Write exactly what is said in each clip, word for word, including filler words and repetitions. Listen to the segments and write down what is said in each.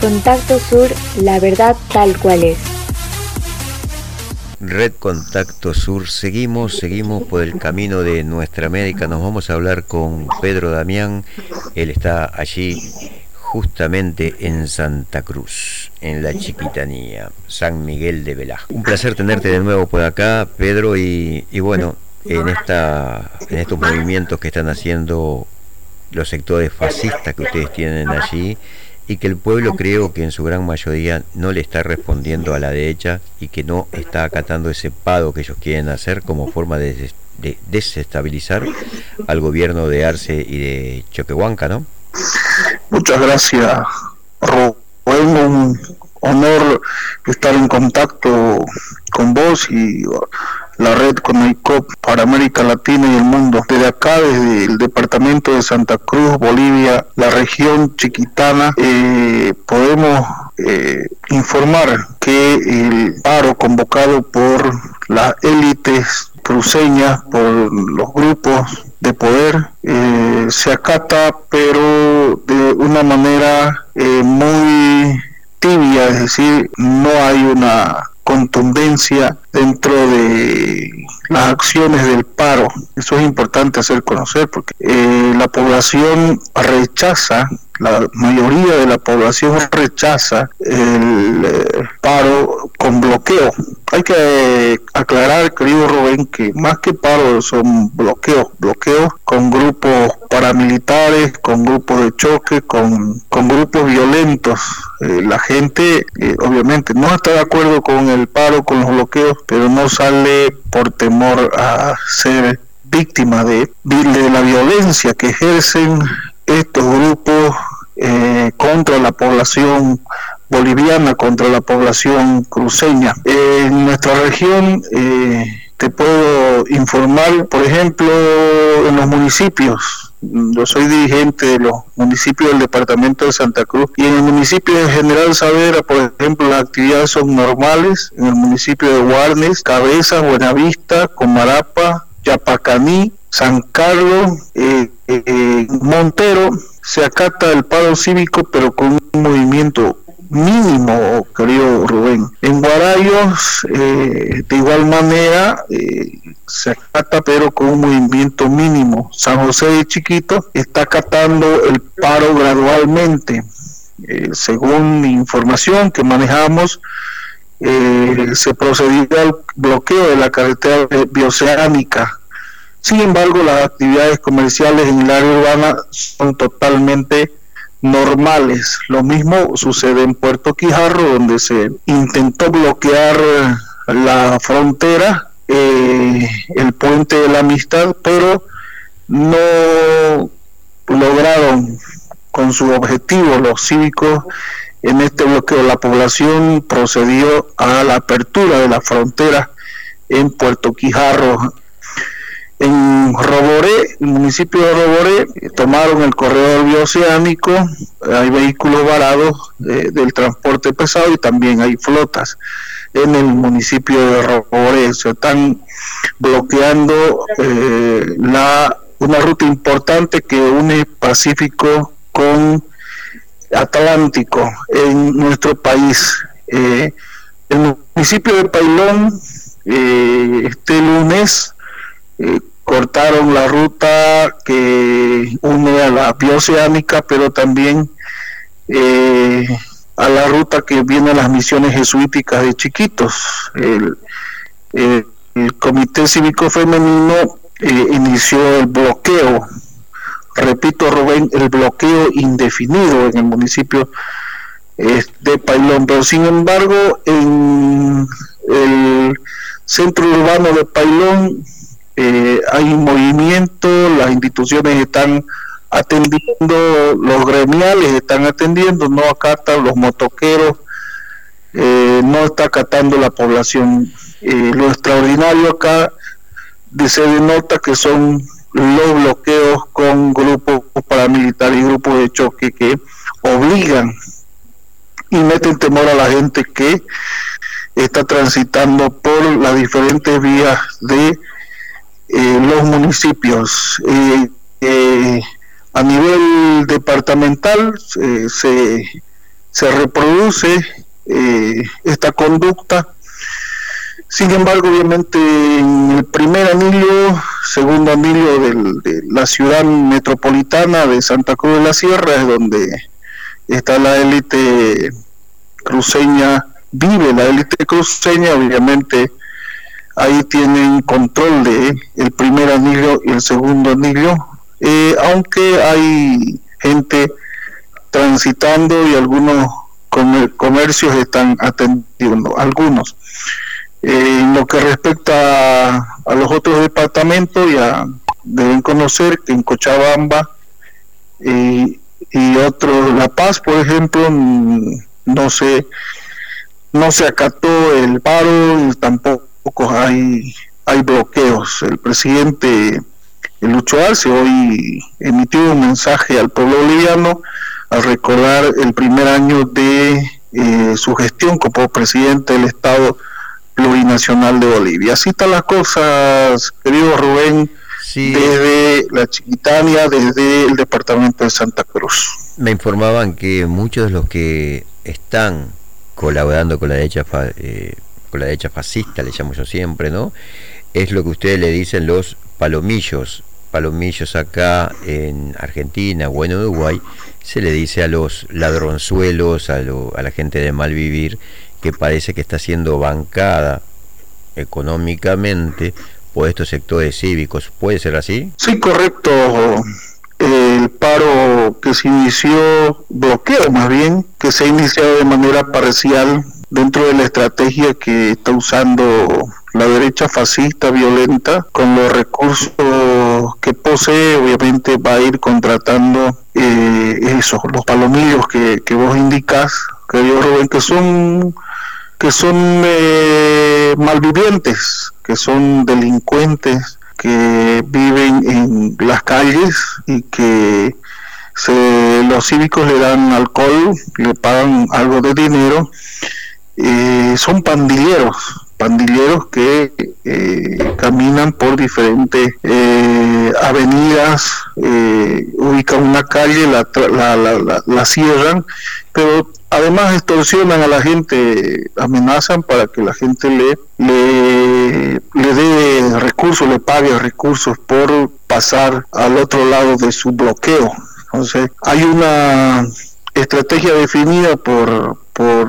Contacto Sur, la verdad tal cual es. Red Contacto Sur, seguimos, seguimos por el camino de nuestra América. Nos vamos a hablar con Pedro Damián. Él está allí justamente en Santa Cruz, en la Chiquitanía, San Miguel de Velasco. Un placer tenerte de nuevo por acá, Pedro, y, y bueno, en esta, en estos movimientos que están haciendo los sectores fascistas que ustedes tienen allí, y que el pueblo, creo que en su gran mayoría no le está respondiendo a la derecha y que no está acatando ese paro que ellos quieren hacer como forma de, des, de desestabilizar al gobierno de Arce y de Choquehuanca, ¿no? Muchas gracias, Rubén. Un honor estar en contacto con vos y la red Conaico para América Latina y el mundo. Desde acá, desde el departamento de Santa Cruz, Bolivia, la región chiquitana, eh, podemos eh, informar que el paro convocado por las élites cruceñas, por los grupos de poder, eh, se acata, pero de una manera eh, muy tibia, es decir, no hay una contundencia dentro de las acciones del paro. Eso es importante hacer conocer porque eh, la población rechaza, la mayoría de la población rechaza el eh, paro con bloqueo. Hay que eh, aclarar, querido Rubén, que más que paro son bloqueos, bloqueos con grupos paramilitares, con grupos de choque, con, con grupos violentos. Eh, la gente eh, obviamente no está de acuerdo con el paro, con los bloqueos, pero no sale por temor a ser víctima de, de la violencia que ejercen estos grupos eh, contra la población boliviana, contra la población cruceña. Eh, en nuestra región eh, te puedo informar, por ejemplo, en los municipios. Yo soy dirigente de los municipios del departamento de Santa Cruz y en el municipio de General Saavedra, por ejemplo, las actividades son normales. En el municipio de Guarnes, Cabezas, Buenavista, Comarapa, Yapacaní, San Carlos, eh, eh, Montero, se acata el paro cívico, pero con un movimiento mínimo, querido Rubén. En Guarayos, eh, de igual manera, eh, se acata, pero con un movimiento mínimo. San José de Chiquito está acatando el paro gradualmente. Eh, según información que manejamos, eh, se procedió al bloqueo de la carretera bioceánica. Sin embargo, las actividades comerciales en el área urbana son totalmente normales. Lo mismo sucede en Puerto Quijarro, donde se intentó bloquear la frontera, eh, el puente de la amistad, pero no lograron con su objetivo los cívicos en este bloqueo. La población procedió a la apertura de la frontera en Puerto Quijarro. En Roboré, el municipio de Roboré, tomaron el corredor bioceánico. Hay vehículos varados eh, del transporte pesado y también hay flotas en el municipio de Roboré. Se están bloqueando eh, la una ruta importante que une Pacífico con Atlántico en nuestro país. Eh, el municipio de Pailón, eh, este lunes, eh, cortaron la ruta que une a la bioceánica, pero también eh, a la ruta que viene a las misiones jesuíticas de Chiquitos. El, el, el Comité Cívico Femenino eh, inició el bloqueo, repito, Rubén, el bloqueo indefinido en el municipio eh, de Pailón, pero sin embargo en el centro urbano de Pailón Eh, hay un movimiento, las instituciones están atendiendo, los gremiales están atendiendo, no acatan los motoqueros, eh, no está acatando la población. Eh, lo extraordinario acá se denota que son los bloqueos con grupos paramilitares y grupos de choque que obligan y meten temor a la gente que está transitando por las diferentes vías de Eh, los municipios. Eh, eh, a nivel departamental eh, se se reproduce eh, esta conducta. Sin embargo, obviamente, en el primer anillo, segundo anillo del, de la ciudad metropolitana de Santa Cruz de la Sierra, es donde está la élite cruceña, vive la élite cruceña, obviamente ahí tienen control de el primer anillo y el segundo anillo, eh, aunque hay gente transitando y algunos comer, comercios están atendiendo, algunos. Eh, en lo que respecta a, a los otros departamentos, ya deben conocer que en Cochabamba eh, y otros, La Paz, por ejemplo, no se no se acató el paro y tampoco hay hay bloqueos. El presidente Lucho Arce hoy emitió un mensaje al pueblo boliviano al recordar el primer año de eh, su gestión como presidente del Estado Plurinacional de Bolivia. Así están las cosas, querido Rubén, sí. Desde la Chiquitania, desde el departamento de Santa Cruz. Me informaban que muchos de los que están colaborando con la derecha fa, eh, con la derecha fascista, le llamo yo siempre, ¿no? Es lo que ustedes le dicen los palomillos. Palomillos acá en Argentina o en Uruguay se le dice a los ladronzuelos, a, lo, a la gente de mal vivir, que parece que está siendo bancada económicamente por estos sectores cívicos. ¿Puede ser así? Sí, correcto. El paro que se inició, bloqueo más bien, que se ha iniciado de manera parcial dentro de la estrategia que está usando la derecha fascista violenta, con los recursos que posee, obviamente va a ir contratando eh, esos, los palomillos que, que vos indicás, querido Rubén, que son que son eh, malvivientes, que son delincuentes, que viven en las calles y que se, los cívicos le dan alcohol, le pagan algo de dinero, eh, son pandilleros, pandilleros que eh, caminan por diferentes eh, avenidas, eh, ubican una calle, la, la, la, la, la cierran, pero además extorsionan a la gente, amenazan para que la gente le le, le dé recursos, le pague recursos por pasar al otro lado de su bloqueo. Entonces, hay una estrategia definida por por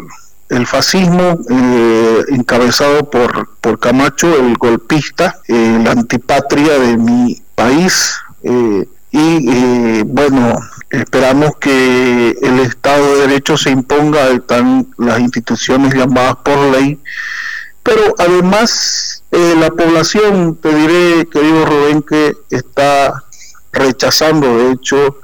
el fascismo, eh, encabezado por, por Camacho, el golpista, eh, la antipatria de mi país, eh, y eh, bueno, esperamos que el Estado de Derecho se imponga, están las instituciones llamadas por ley, pero además eh, la población, te diré, querido Rubén, que está rechazando de hecho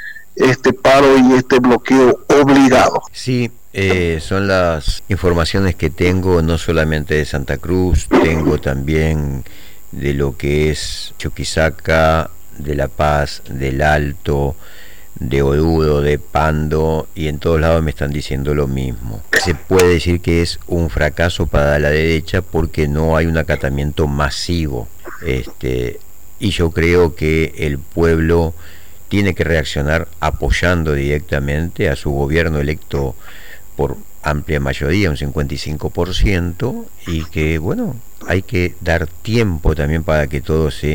este paro y este bloqueo obligado. Sí, eh, son las informaciones que tengo, no solamente de Santa Cruz, tengo también de lo que es Chuquisaca, de La Paz, del Alto, de Oruro, de Pando, y en todos lados me están diciendo lo mismo. Se puede decir que es un fracaso para la derecha porque no hay un acatamiento masivo, este, y yo creo que el pueblo tiene que reaccionar apoyando directamente a su gobierno electo por amplia mayoría, un cincuenta y cinco por ciento, y que bueno, hay que dar tiempo también para que todo se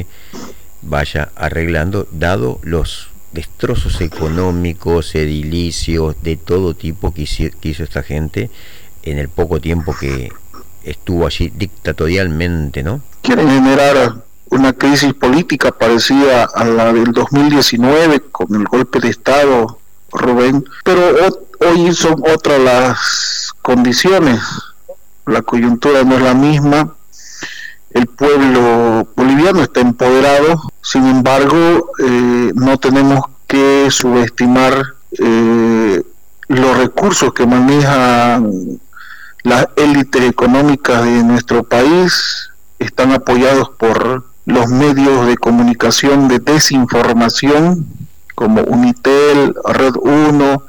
vaya arreglando, dado los destrozos económicos, edilicios, de todo tipo que hizo, que hizo esta gente en el poco tiempo que estuvo allí dictatorialmente, ¿no? Quieren generar una crisis política parecida a la del dos mil diecinueve con el golpe de Estado, Rubén, pero hoy son otras las condiciones, la coyuntura no es la misma. El pueblo boliviano está empoderado, sin embargo, eh, no tenemos que subestimar eh, los recursos que manejan las élites económicas de nuestro país. Están apoyados por los medios de comunicación de desinformación, como Unitel, Red uno,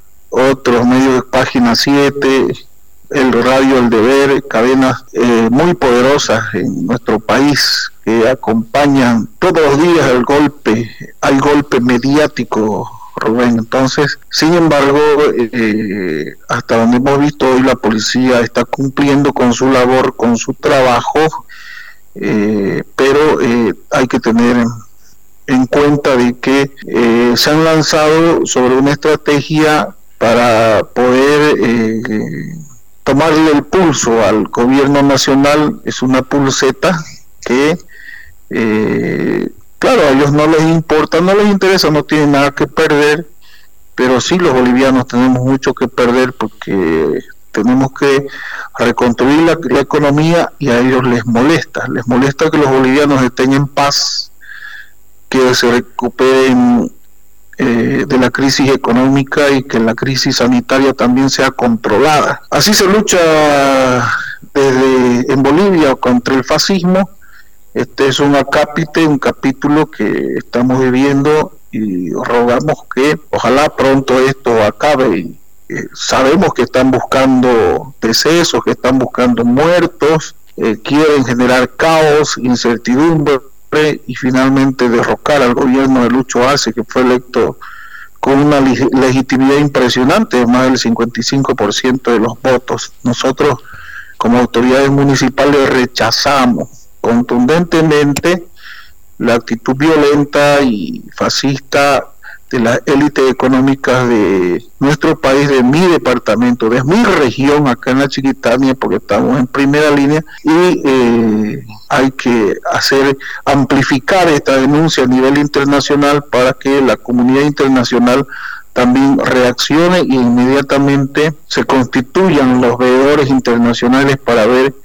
otros medios de Página siete, el Radio El Deber, cadenas eh, muy poderosas en nuestro país que acompañan todos los días el golpe, hay golpe mediático, Rubén. Entonces, sin embargo, eh, hasta donde hemos visto hoy, la policía está cumpliendo con su labor, con su trabajo, eh, pero eh, hay que tener en, en cuenta de que eh, se han lanzado sobre una estrategia para poder eh, tomarle el pulso al gobierno nacional. Es una pulseta que eh, claro, a ellos no les importa, no les interesa, no tienen nada que perder, pero sí los bolivianos tenemos mucho que perder porque tenemos que reconstruir la, la economía, y a ellos les molesta, les molesta que los bolivianos estén en paz, que se recuperen eh, de la crisis económica y que la crisis sanitaria también sea controlada. Así se lucha desde en Bolivia contra el fascismo. Este es un acápite, un capítulo que estamos viviendo, y rogamos que ojalá pronto esto acabe. Y, eh, sabemos que están buscando decesos, que están buscando muertos, eh, quieren generar caos, incertidumbre y finalmente derrocar al gobierno de Lucho Arce, que fue electo con una legitimidad impresionante, más del cincuenta y cinco por ciento de los votos. Nosotros, como autoridades municipales, rechazamos contundentemente la actitud violenta y fascista de las élites económicas de nuestro país, de mi departamento, de mi región, acá en la Chiquitania, porque estamos en primera línea, y eh, hay que hacer, amplificar esta denuncia a nivel internacional para que la comunidad internacional también reaccione y inmediatamente se constituyan los veedores internacionales para ver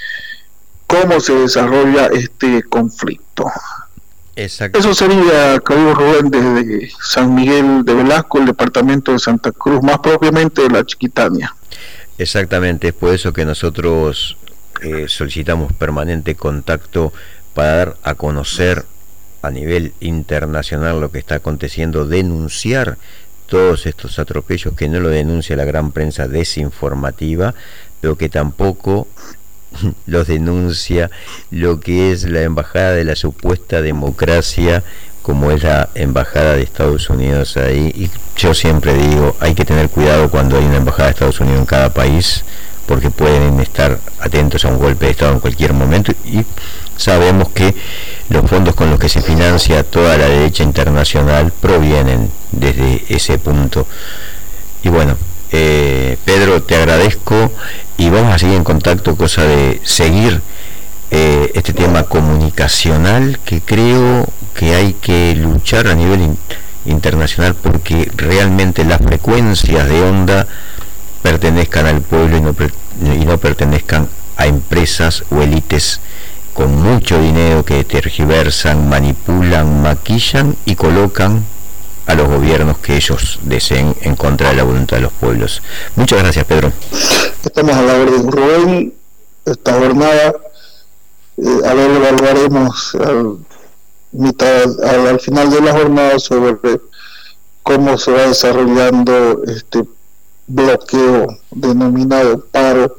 cómo se desarrolla este conflicto. Exacto. Eso sería, querido Rubén, desde San Miguel de Velasco, el departamento de Santa Cruz, más propiamente de la Chiquitania. Exactamente, es por eso que nosotros eh, solicitamos permanente contacto para dar a conocer a nivel internacional lo que está aconteciendo, denunciar todos estos atropellos que no lo denuncia la gran prensa desinformativa, pero que tampoco los denuncia lo que es la embajada de la supuesta democracia, como es la embajada de Estados Unidos ahí. Y yo siempre digo, hay que tener cuidado cuando hay una embajada de Estados Unidos en cada país, porque pueden estar atentos a un golpe de Estado en cualquier momento, y sabemos que los fondos con los que se financia toda la derecha internacional provienen desde ese punto. Y bueno, Eh, Pedro, te agradezco y vamos a seguir en contacto, cosa de seguir eh, este tema comunicacional, que creo que hay que luchar a nivel in- internacional porque realmente las frecuencias de onda pertenezcan al pueblo y no, per- y no pertenezcan a empresas o élites con mucho dinero que tergiversan, manipulan, maquillan y colocan a los gobiernos que ellos deseen en contra de la voluntad de los pueblos. Muchas gracias, Pedro. Estamos a la orden, Rubén. Esta jornada, eh, a ver, evaluaremos al, mitad, al, al final de la jornada sobre cómo se va desarrollando este bloqueo denominado paro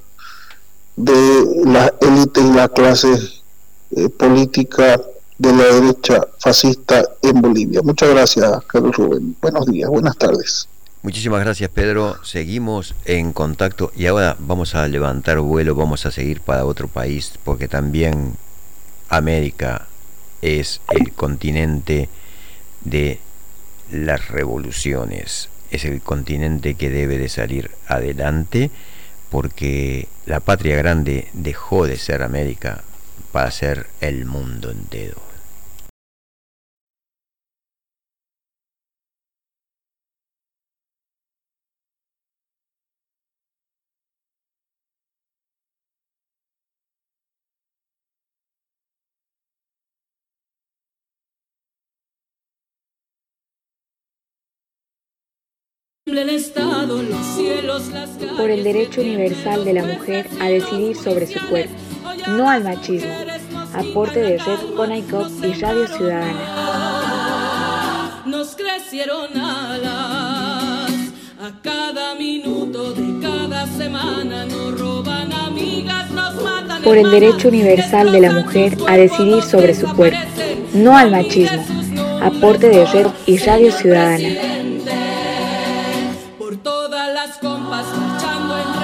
de la élite y la clase eh, política de la derecha fascista en Bolivia. Muchas gracias, Carlos Rubén. Buenos días, buenas tardes. Muchísimas gracias, Pedro. Seguimos en contacto y ahora vamos a levantar vuelo, vamos a seguir para otro país, porque también América es el continente de las revoluciones, es el continente que debe de salir adelante, porque la patria grande dejó de ser América para ser el mundo entero. Por el derecho universal de la mujer a decidir sobre su cuerpo, no al machismo. Aporte de Red Conaicop y Radio Ciudadana. Nos crecieron alas, a cada minuto de cada semana nos roban amigas, nos matan. Por el derecho universal de la mujer a decidir sobre su cuerpo, no al machismo. Aporte de Red y Radio Ciudadana. compas marchando en